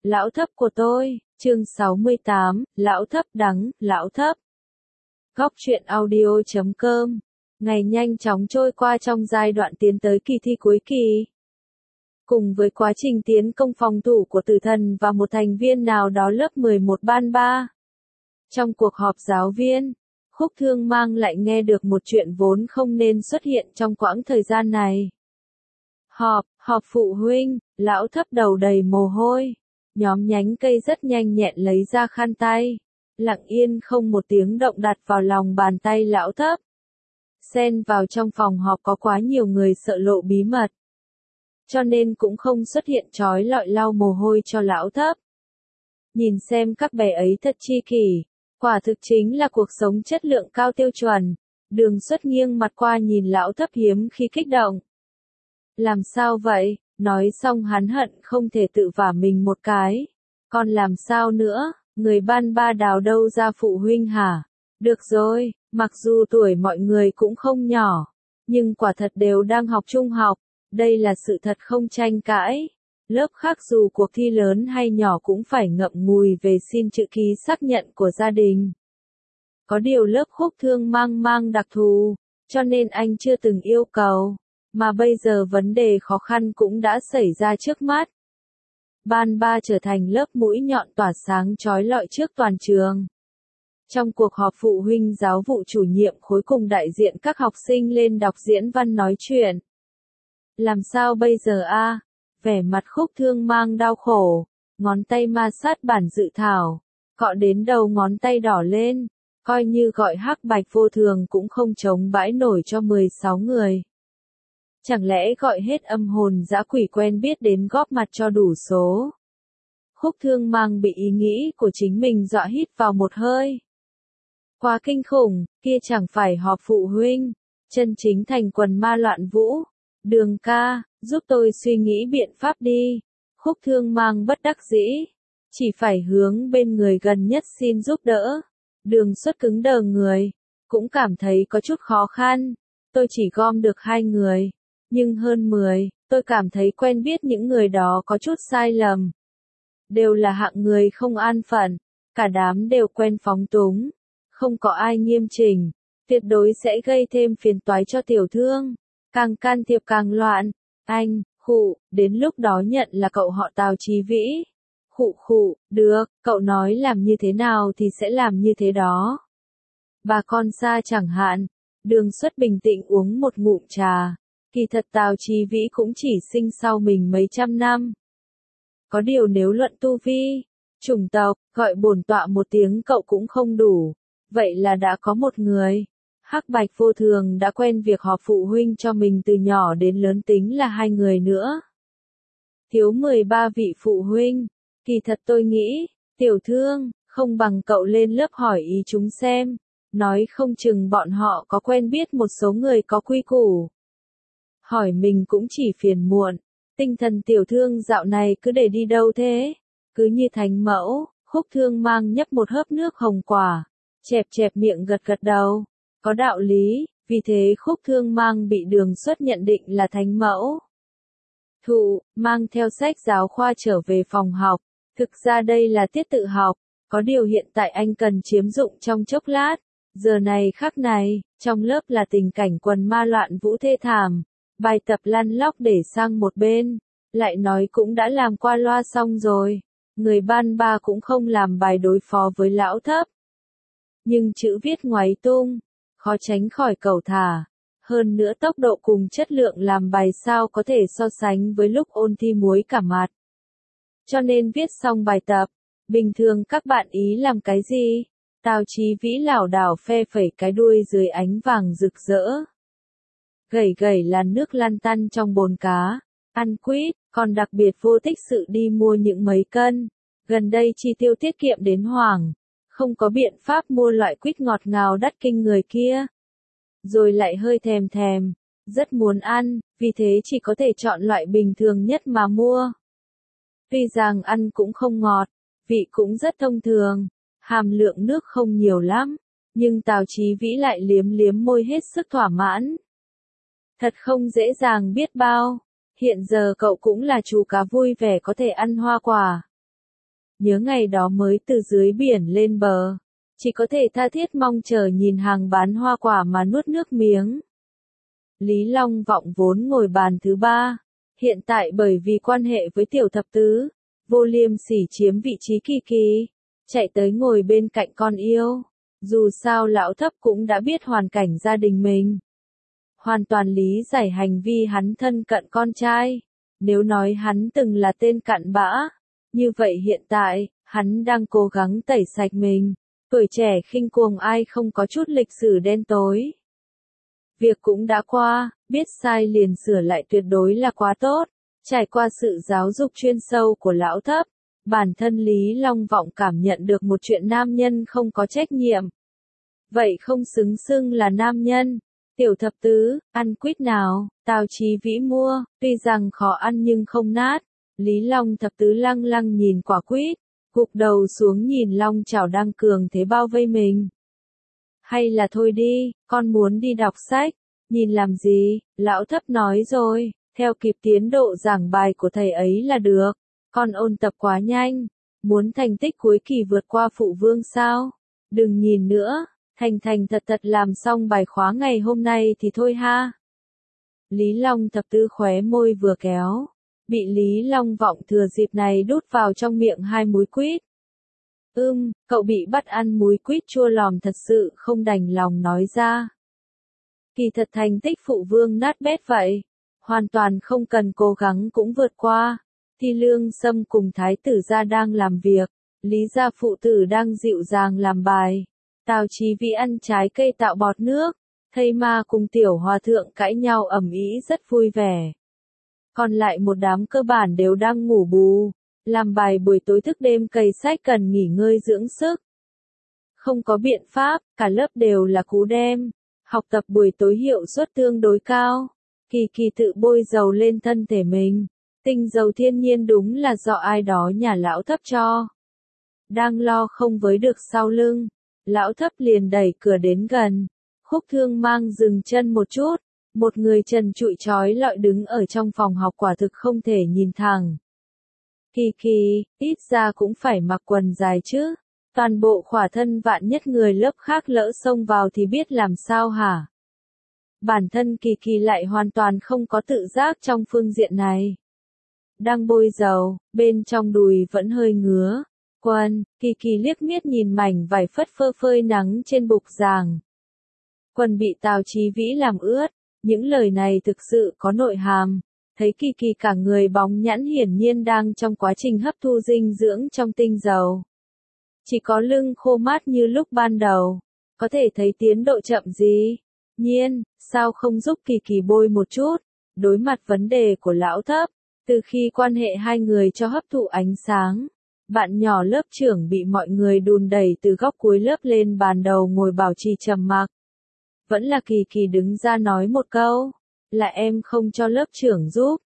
Lão thấp của tôi, chương 68, lão thấp đắng, lão thấp. Góc truyện audio.com. Ngày nhanh chóng trôi qua trong giai đoạn tiến tới kỳ thi cuối kỳ. Cùng với quá trình tiến công phòng thủ của Tử Thần và một thành viên nào đó lớp 11 ban 3. Trong cuộc họp giáo viên, Khúc Thương Mang lại nghe được một chuyện vốn không nên xuất hiện trong quãng thời gian này. Họp phụ huynh, lão thấp đầu đầy mồ hôi. Nhóm nhánh cây rất nhanh nhẹn lấy ra khăn tay. Lặng yên không một tiếng động đặt vào lòng bàn tay lão thấp. Xen vào trong phòng họp có quá nhiều người sợ lộ bí mật. Cho nên cũng không xuất hiện trói lọi lau mồ hôi cho lão thấp. Nhìn xem các bé ấy thật chi kỷ. Quả thực chính là cuộc sống chất lượng cao tiêu chuẩn. Đường Xuất nghiêng mặt qua nhìn lão thấp hiếm khi kích động. Làm sao vậy? Nói xong hắn hận không thể tự vả mình một cái. Còn làm sao nữa? Người ban ba đào đâu ra phụ huynh hả? Được rồi, mặc dù tuổi mọi người cũng không nhỏ. Nhưng quả thật đều đang học trung học. Đây là sự thật không tranh cãi. Lớp khác dù cuộc thi lớn hay nhỏ cũng phải ngậm ngùi về xin chữ ký xác nhận của gia đình. Có điều lớp Khúc Thương mang đặc thù, cho nên anh chưa từng yêu cầu. Mà bây giờ vấn đề khó khăn cũng đã xảy ra trước mắt. Ban 3 trở thành lớp mũi nhọn tỏa sáng chói lọi trước toàn trường. Trong cuộc họp phụ huynh giáo vụ chủ nhiệm khối cùng đại diện các học sinh lên đọc diễn văn nói chuyện. Làm sao bây giờ a? Vẻ mặt Khúc Thương Mang đau khổ, ngón tay ma sát bản dự thảo, cọ đến đầu ngón tay đỏ lên, coi như gọi hắc bạch vô thường cũng không chống bãi nổi cho 16 người. Chẳng lẽ gọi hết âm hồn dã quỷ quen biết đến góp mặt cho đủ số? Khúc Thương Mang bị ý nghĩ của chính mình dọa hít vào một hơi. Quá kinh khủng, kia chẳng phải họp phụ huynh, chân chính thành quần ma loạn vũ. Đường ca, giúp tôi suy nghĩ biện pháp đi. Khúc Thương Mang bất đắc dĩ, chỉ phải hướng bên người gần nhất xin giúp đỡ. Đường Xuất cứng đờ người, cũng cảm thấy có chút khó khăn. Tôi chỉ gom được 2 người. Nhưng hơn 10, tôi cảm thấy quen biết những người đó có chút sai lầm. Đều là hạng người không an phận, cả đám đều quen phóng túng, không có ai nghiêm chỉnh, tuyệt đối sẽ gây thêm phiền toái cho tiểu thương, càng can thiệp càng loạn. Anh, đến lúc đó nhận là cậu họ Tào Chí Vĩ. Được, cậu nói làm như thế nào thì sẽ làm như thế đó. Bà con xa chẳng hạn. Đường Xuất bình tĩnh uống một ngụm trà. Kỳ thật Tào Chí Vĩ cũng chỉ sinh sau mình mấy trăm năm. Có điều nếu luận tu vi, chủng tộc, gọi bổn tọa một tiếng cậu cũng không đủ. Vậy là đã có một người. Hắc bạch vô thường đã quen việc họp phụ huynh cho mình từ nhỏ đến lớn, tính là 2 người nữa. Thiếu 13 vị phụ huynh. Kỳ thật tôi nghĩ, tiểu thương, không bằng cậu lên lớp hỏi ý chúng xem. Nói không chừng bọn họ có quen biết một số người có quy củ. Hỏi mình cũng chỉ phiền muộn. Tinh thần tiểu thương dạo này cứ để đi đâu thế? Cứ như thánh mẫu. Khúc Thương Mang nhấp một hớp nước hồng quả. Chẹp miệng gật đầu. Có đạo lý, vì thế Khúc Thương Mang bị Đường Xuất nhận định là thánh mẫu. Mang theo sách giáo khoa trở về phòng học. Thực ra đây là tiết tự học. Có điều hiện tại anh cần chiếm dụng trong chốc lát. Giờ này khắc này, trong lớp là tình cảnh quần ma loạn vũ thê thảm. Bài tập lăn lóc để sang một bên. Lại nói cũng đã làm qua loa xong rồi. Người ban 3 cũng không làm bài đối phó với lão thấp. Nhưng chữ viết ngoáy tung. Khó tránh khỏi cẩu thả. Hơn nữa tốc độ cùng chất lượng làm bài sao có thể so sánh với lúc ôn thi muối cả mặt. Cho nên viết xong bài tập. Bình thường các bạn ý làm cái gì? Tào Chí Vĩ lảo đảo phe phẩy cái đuôi dưới ánh vàng rực rỡ. Gẩy làn nước lăn tăn trong bồn cá. Ăn quýt, còn đặc biệt vô tích sự đi mua những mấy cân. Gần đây chi tiêu tiết kiệm đến hoảng. Không có biện pháp mua loại quýt ngọt ngào đắt kinh người kia. Rồi lại hơi thèm. Rất muốn ăn, vì thế chỉ có thể chọn loại bình thường nhất mà mua. Tuy rằng ăn cũng không ngọt, vị cũng rất thông thường. Hàm lượng nước không nhiều lắm. Nhưng Tào Chí Vĩ lại liếm môi hết sức thỏa mãn. Thật không dễ dàng biết bao. Hiện giờ cậu cũng là chú cá vui vẻ có thể ăn hoa quả. nhớ ngày đó mới từ dưới biển lên bờ, chỉ có thể tha thiết mong chờ nhìn hàng bán hoa quả mà nuốt nước miếng. Lý Long Vọng vốn ngồi bàn thứ ba, hiện tại bởi vì quan hệ với Tiểu Thập Tứ, Vô Liêm Sỉ chiếm vị trí Kỳ Kỳ, chạy tới ngồi bên cạnh con yêu. Dù sao lão thấp cũng đã biết hoàn cảnh gia đình mình, hoàn toàn lý giải hành vi hắn thân cận con trai. Nếu nói hắn từng là tên cặn bã, như vậy hiện tại, hắn đang cố gắng tẩy sạch mình. Tuổi trẻ khinh cuồng ai không có chút lịch sử đen tối. Việc cũng đã qua, biết sai liền sửa lại tuyệt đối là quá tốt. Trải qua sự giáo dục chuyên sâu của lão thấp, bản thân Lý Long Vọng cảm nhận được một chuyện nam nhân không có trách nhiệm. Vậy không xứng xưng là nam nhân. Tiểu Thập Tứ, ăn quýt nào, Tào Chí Vĩ mua, tuy rằng khó ăn nhưng không nát. Lý Long Thập Tứ lăng lăng nhìn quả quýt, gục đầu xuống nhìn long chảo đang cường thế bao vây mình. Hay là thôi đi, con muốn đi đọc sách, nhìn làm gì, lão thấp nói rồi, theo kịp tiến độ giảng bài của thầy ấy là được, con ôn tập quá nhanh, muốn thành tích cuối kỳ vượt qua phụ vương sao, đừng nhìn nữa, thành thành thật thật làm xong bài khóa ngày hôm nay thì thôi ha. Lý Long Thập Tứ khóe môi vừa kéo, bị Lý Long Vọng thừa dịp này đút vào trong miệng 2 múi quýt. Cậu bị bắt ăn múi quýt chua lòm thật sự không đành lòng nói ra. Kỳ thật thành tích phụ vương nát bét vậy, hoàn toàn không cần cố gắng cũng vượt qua. Thi Lương Sâm cùng thái tử gia đang làm việc, Lý gia phụ tử đang dịu dàng làm bài. Tào Chí Vĩ ăn trái cây tạo bọt nước, Thây Ma cùng tiểu hòa thượng cãi nhau ầm ĩ rất vui vẻ. Còn lại một đám cơ bản đều đang ngủ bù, làm bài buổi tối thức đêm cày sách cần nghỉ ngơi dưỡng sức. Không có biện pháp, cả lớp đều là cú đêm, học tập buổi tối hiệu suất tương đối cao. Kỳ Kỳ tự bôi dầu lên thân thể mình, tinh dầu thiên nhiên đúng là do ai đó nhà lão thấp cho. Đang lo không với được sau lưng, lão thấp liền đẩy cửa đến gần. Khúc Thương Mang dừng chân một chút, một người trần trụi trói lọi đứng ở trong phòng học quả thực không thể nhìn thẳng. Kỳ Kỳ, ít ra cũng phải mặc quần dài chứ, toàn bộ khỏa thân vạn nhất người lớp khác lỡ xông vào thì biết làm sao hả? Bản thân Kỳ Kỳ lại hoàn toàn không có tự giác trong phương diện này. Đang bôi dầu, bên trong đùi vẫn hơi ngứa. Quần, Kỳ Kỳ liếc miết nhìn mảnh vải phất phơ phơi nắng trên bục giảng. Quần bị Tào Chí Vĩ làm ướt, những lời này thực sự có nội hàm. Thấy Kỳ Kỳ cả người bóng nhẵn hiển nhiên đang trong quá trình hấp thu dinh dưỡng trong tinh dầu. Chỉ có lưng khô mát như lúc ban đầu, có thể thấy tiến độ chậm gì. Nhiên, sao không giúp Kỳ Kỳ bôi một chút? Đối mặt vấn đề của lão thấp, từ khi quan hệ hai người cho hấp thụ ánh sáng, bạn nhỏ lớp trưởng bị mọi người đùn đẩy từ góc cuối lớp lên bàn đầu ngồi bảo trì trầm mặc. Vẫn là Kỳ Kỳ đứng ra nói một câu, là em không cho lớp trưởng giúp.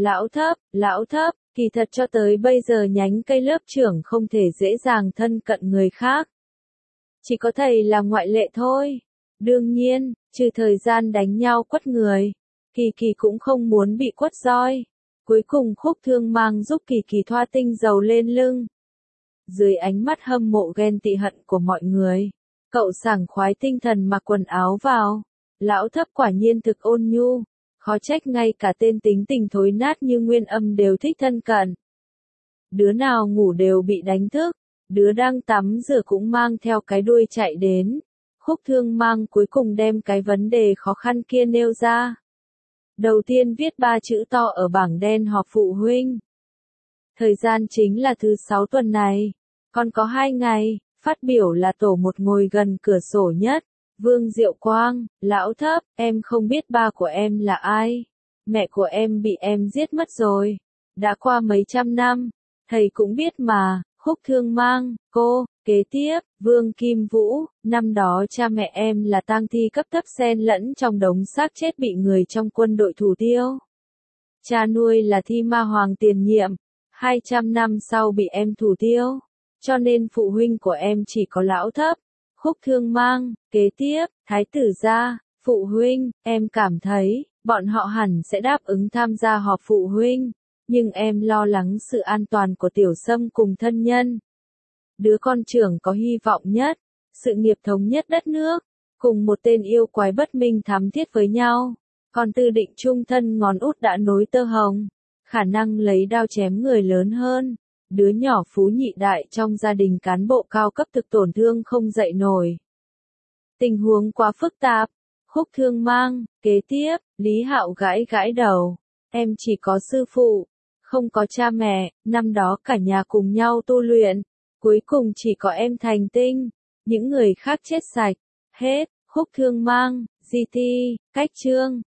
Lão thấp, kỳ thật cho tới bây giờ nhánh cây lớp trưởng không thể dễ dàng thân cận người khác. Chỉ có thầy là ngoại lệ thôi. Đương nhiên, trừ thời gian đánh nhau quất người, Kỳ Kỳ cũng không muốn bị quất roi. Cuối cùng Khúc Thương Mang giúp Kỳ Kỳ thoa tinh dầu lên lưng. Dưới ánh mắt hâm mộ ghen tị hận của mọi người, cậu sảng khoái tinh thần mặc quần áo vào. Lão thấp quả nhiên thực ôn nhu, khó trách ngay cả tên tính tình thối nát như Nguyên Âm đều thích thân cận. Đứa nào ngủ đều bị đánh thức, đứa đang tắm rửa cũng mang theo cái đuôi chạy đến. Khúc Thương Mang cuối cùng đem cái vấn đề khó khăn kia nêu ra. Đầu tiên viết 3 chữ to ở bảng đen họp phụ huynh. Thời gian chính là thứ 6 tuần này, còn có 2 ngày, phát biểu là tổ một ngồi gần cửa sổ nhất. Vương Diệu Quang, lão thấp, em không biết ba của em là ai. Mẹ của em bị em giết mất rồi. Đã qua mấy trăm năm, thầy cũng biết mà. Khúc Thương Mang, cô, kế tiếp, Vương Kim Vũ, năm đó cha mẹ em là tang thi cấp thấp xen lẫn trong đống xác chết bị người trong quân đội thủ tiêu. Cha nuôi là Thi Ma Hoàng tiền nhiệm, 200 năm sau bị em thủ tiêu, cho nên phụ huynh của em chỉ có lão thấp. Khúc Thương Mang, kế tiếp, thái tử gia, phụ huynh, em cảm thấy, bọn họ hẳn sẽ đáp ứng tham gia họp phụ huynh. Nhưng em lo lắng sự an toàn của Tiểu Sâm cùng thân nhân. Đứa con trưởng có hy vọng nhất, sự nghiệp thống nhất đất nước, cùng một tên yêu quái bất minh thắm thiết với nhau. Còn Tư Định trung thân ngón út đã nối tơ hồng, khả năng lấy đao chém người lớn hơn. Đứa nhỏ phú nhị đại trong gia đình cán bộ cao cấp thực tổn thương không dậy nổi. Tình huống quá phức tạp. Khúc Thương mang, kế tiếp, Lý Hạo gãi gãi đầu. Em chỉ có sư phụ, không có cha mẹ, năm đó cả nhà cùng nhau tu luyện. Cuối cùng chỉ có em thành tinh, những người khác chết sạch. Hết, Khúc Thương mang, GT, cách chương.